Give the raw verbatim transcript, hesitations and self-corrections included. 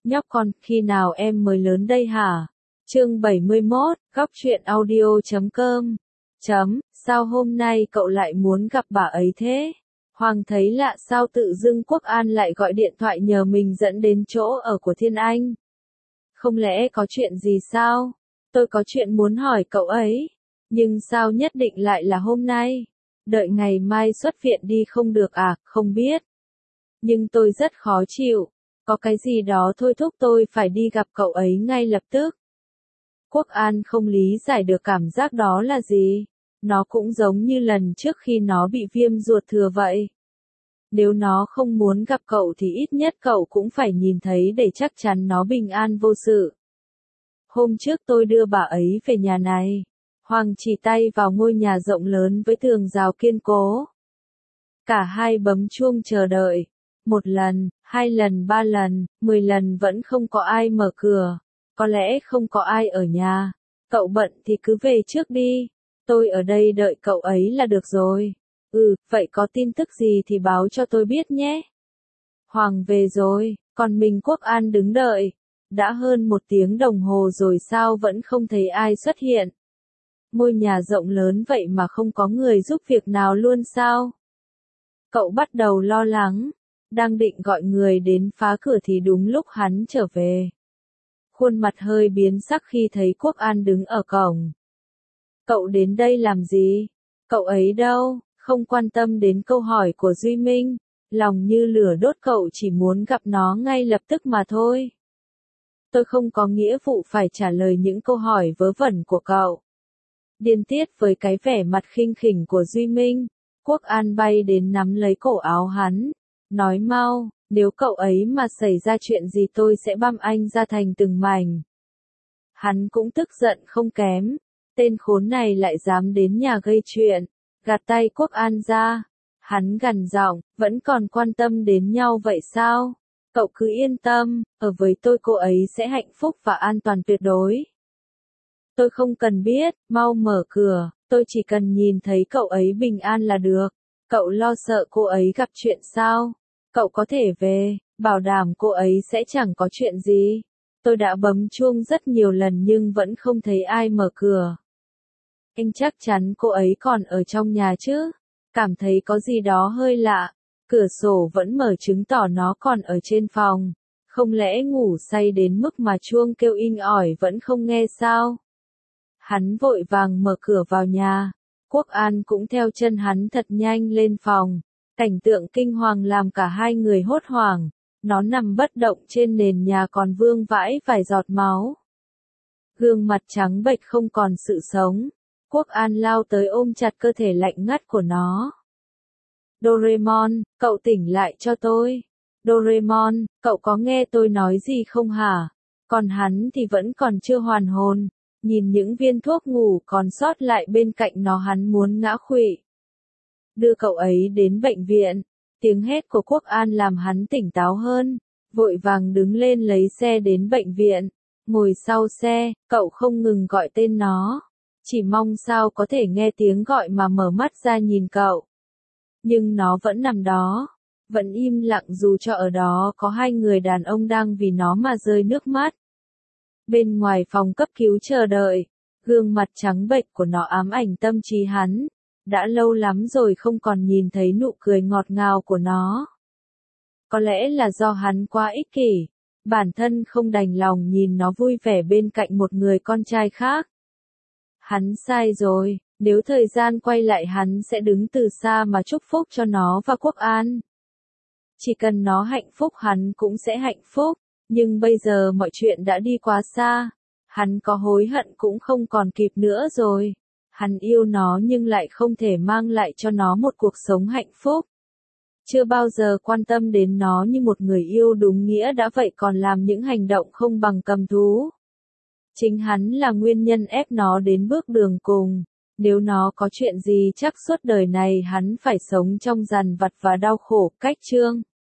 Nhóc con, khi nào em mới lớn đây hả? Chương bảy mươi mốt, góc truyện audio chấm com. Chấm, sao hôm nay cậu lại muốn gặp bà ấy thế? Hoàng thấy lạ sao tự dưng Quốc An lại gọi điện thoại nhờ mình dẫn đến chỗ ở của Thiên Anh. Không lẽ có chuyện gì sao? Tôi có chuyện muốn hỏi cậu ấy. Nhưng sao nhất định lại là hôm nay? Đợi ngày mai xuất viện đi không được à, không biết. Nhưng tôi rất khó chịu. Có cái gì đó thôi thúc tôi phải đi gặp cậu ấy ngay lập tức. Quốc An không lý giải được cảm giác đó là gì. Nó cũng giống như lần trước khi nó bị viêm ruột thừa vậy. Nếu nó không muốn gặp cậu thì ít nhất cậu cũng phải nhìn thấy để chắc chắn nó bình an vô sự. Hôm trước tôi đưa bà ấy về nhà này. Hoàng chỉ tay vào ngôi nhà rộng lớn với tường rào kiên cố. Cả hai bấm chuông chờ đợi. Một lần, hai lần, ba lần, mười lần vẫn không có ai mở cửa. Có lẽ không có ai ở nhà. Cậu bận thì cứ về trước đi. Tôi ở đây đợi cậu ấy là được rồi. Ừ, vậy có tin tức gì thì báo cho tôi biết nhé. Hoàng về rồi, còn mình Quốc An đứng đợi. Đã hơn một tiếng đồng hồ rồi sao vẫn không thấy ai xuất hiện. Ngôi nhà rộng lớn vậy mà không có người giúp việc nào luôn sao? Cậu bắt đầu lo lắng. Đang định gọi người đến phá cửa thì đúng lúc hắn trở về. Khuôn mặt hơi biến sắc khi thấy Quốc An đứng ở cổng. Cậu đến đây làm gì? Cậu ấy đâu? Không quan tâm đến câu hỏi của Duy Minh. Lòng như lửa đốt, cậu chỉ muốn gặp nó ngay lập tức mà thôi. Tôi không có nghĩa vụ phải trả lời những câu hỏi vớ vẩn của cậu. Điên tiết với cái vẻ mặt khinh khỉnh của Duy Minh, Quốc An bay đến nắm lấy cổ áo hắn. Nói mau, nếu cậu ấy mà xảy ra chuyện gì tôi sẽ băm anh ra thành từng mảnh. Hắn cũng tức giận không kém. Tên khốn này lại dám đến nhà gây chuyện. Gạt tay Quốc An ra. Hắn gằn giọng, vẫn còn quan tâm đến nhau vậy sao? Cậu cứ yên tâm, ở với tôi cô ấy sẽ hạnh phúc và an toàn tuyệt đối. Tôi không cần biết, mau mở cửa, tôi chỉ cần nhìn thấy cậu ấy bình an là được. Cậu lo sợ cô ấy gặp chuyện sao? Cậu có thể về, bảo đảm cô ấy sẽ chẳng có chuyện gì. Tôi đã bấm chuông rất nhiều lần nhưng vẫn không thấy ai mở cửa. Anh chắc chắn cô ấy còn ở trong nhà chứ? Cảm thấy có gì đó hơi lạ. Cửa sổ vẫn mở chứng tỏ nó còn ở trên phòng. Không lẽ ngủ say đến mức mà chuông kêu inh ỏi vẫn không nghe sao? Hắn vội vàng mở cửa vào nhà. Quốc An cũng theo chân hắn thật nhanh lên phòng. Cảnh tượng kinh hoàng làm cả hai người hốt hoảng. Nó nằm bất động trên nền nhà còn vương vãi vài giọt máu. Gương mặt trắng bệch không còn sự sống. Quốc An lao tới ôm chặt cơ thể lạnh ngắt của nó. Doraemon, cậu tỉnh lại cho tôi. Doraemon, cậu có nghe tôi nói gì không hả? Còn hắn thì vẫn còn chưa hoàn hồn. Nhìn những viên thuốc ngủ còn sót lại bên cạnh nó hắn muốn ngã khuỵu. Đưa cậu ấy đến bệnh viện. Tiếng hét của Quốc An làm hắn tỉnh táo hơn. Vội vàng đứng lên lấy xe đến bệnh viện. Ngồi sau xe, cậu không ngừng gọi tên nó. Chỉ mong sao có thể nghe tiếng gọi mà mở mắt ra nhìn cậu. Nhưng nó vẫn nằm đó. Vẫn im lặng dù cho ở đó có hai người đàn ông đang vì nó mà rơi nước mắt. Bên ngoài phòng cấp cứu chờ đợi, gương mặt trắng bệch của nó ám ảnh tâm trí hắn. Đã lâu lắm rồi không còn nhìn thấy nụ cười ngọt ngào của nó. Có lẽ là do hắn quá ích kỷ, bản thân không đành lòng nhìn nó vui vẻ bên cạnh một người con trai khác. Hắn sai rồi, nếu thời gian quay lại hắn sẽ đứng từ xa mà chúc phúc cho nó và Quốc An. Chỉ cần nó hạnh phúc hắn cũng sẽ hạnh phúc. Nhưng bây giờ mọi chuyện đã đi quá xa. Hắn có hối hận cũng không còn kịp nữa rồi. Hắn yêu nó nhưng lại không thể mang lại cho nó một cuộc sống hạnh phúc. Chưa bao giờ quan tâm đến nó như một người yêu đúng nghĩa đã vậy còn làm những hành động không bằng cầm thú. Chính hắn là nguyên nhân ép nó đến bước đường cùng. Nếu nó có chuyện gì chắc suốt đời này hắn phải sống trong dằn vặt và đau khổ. Cách chương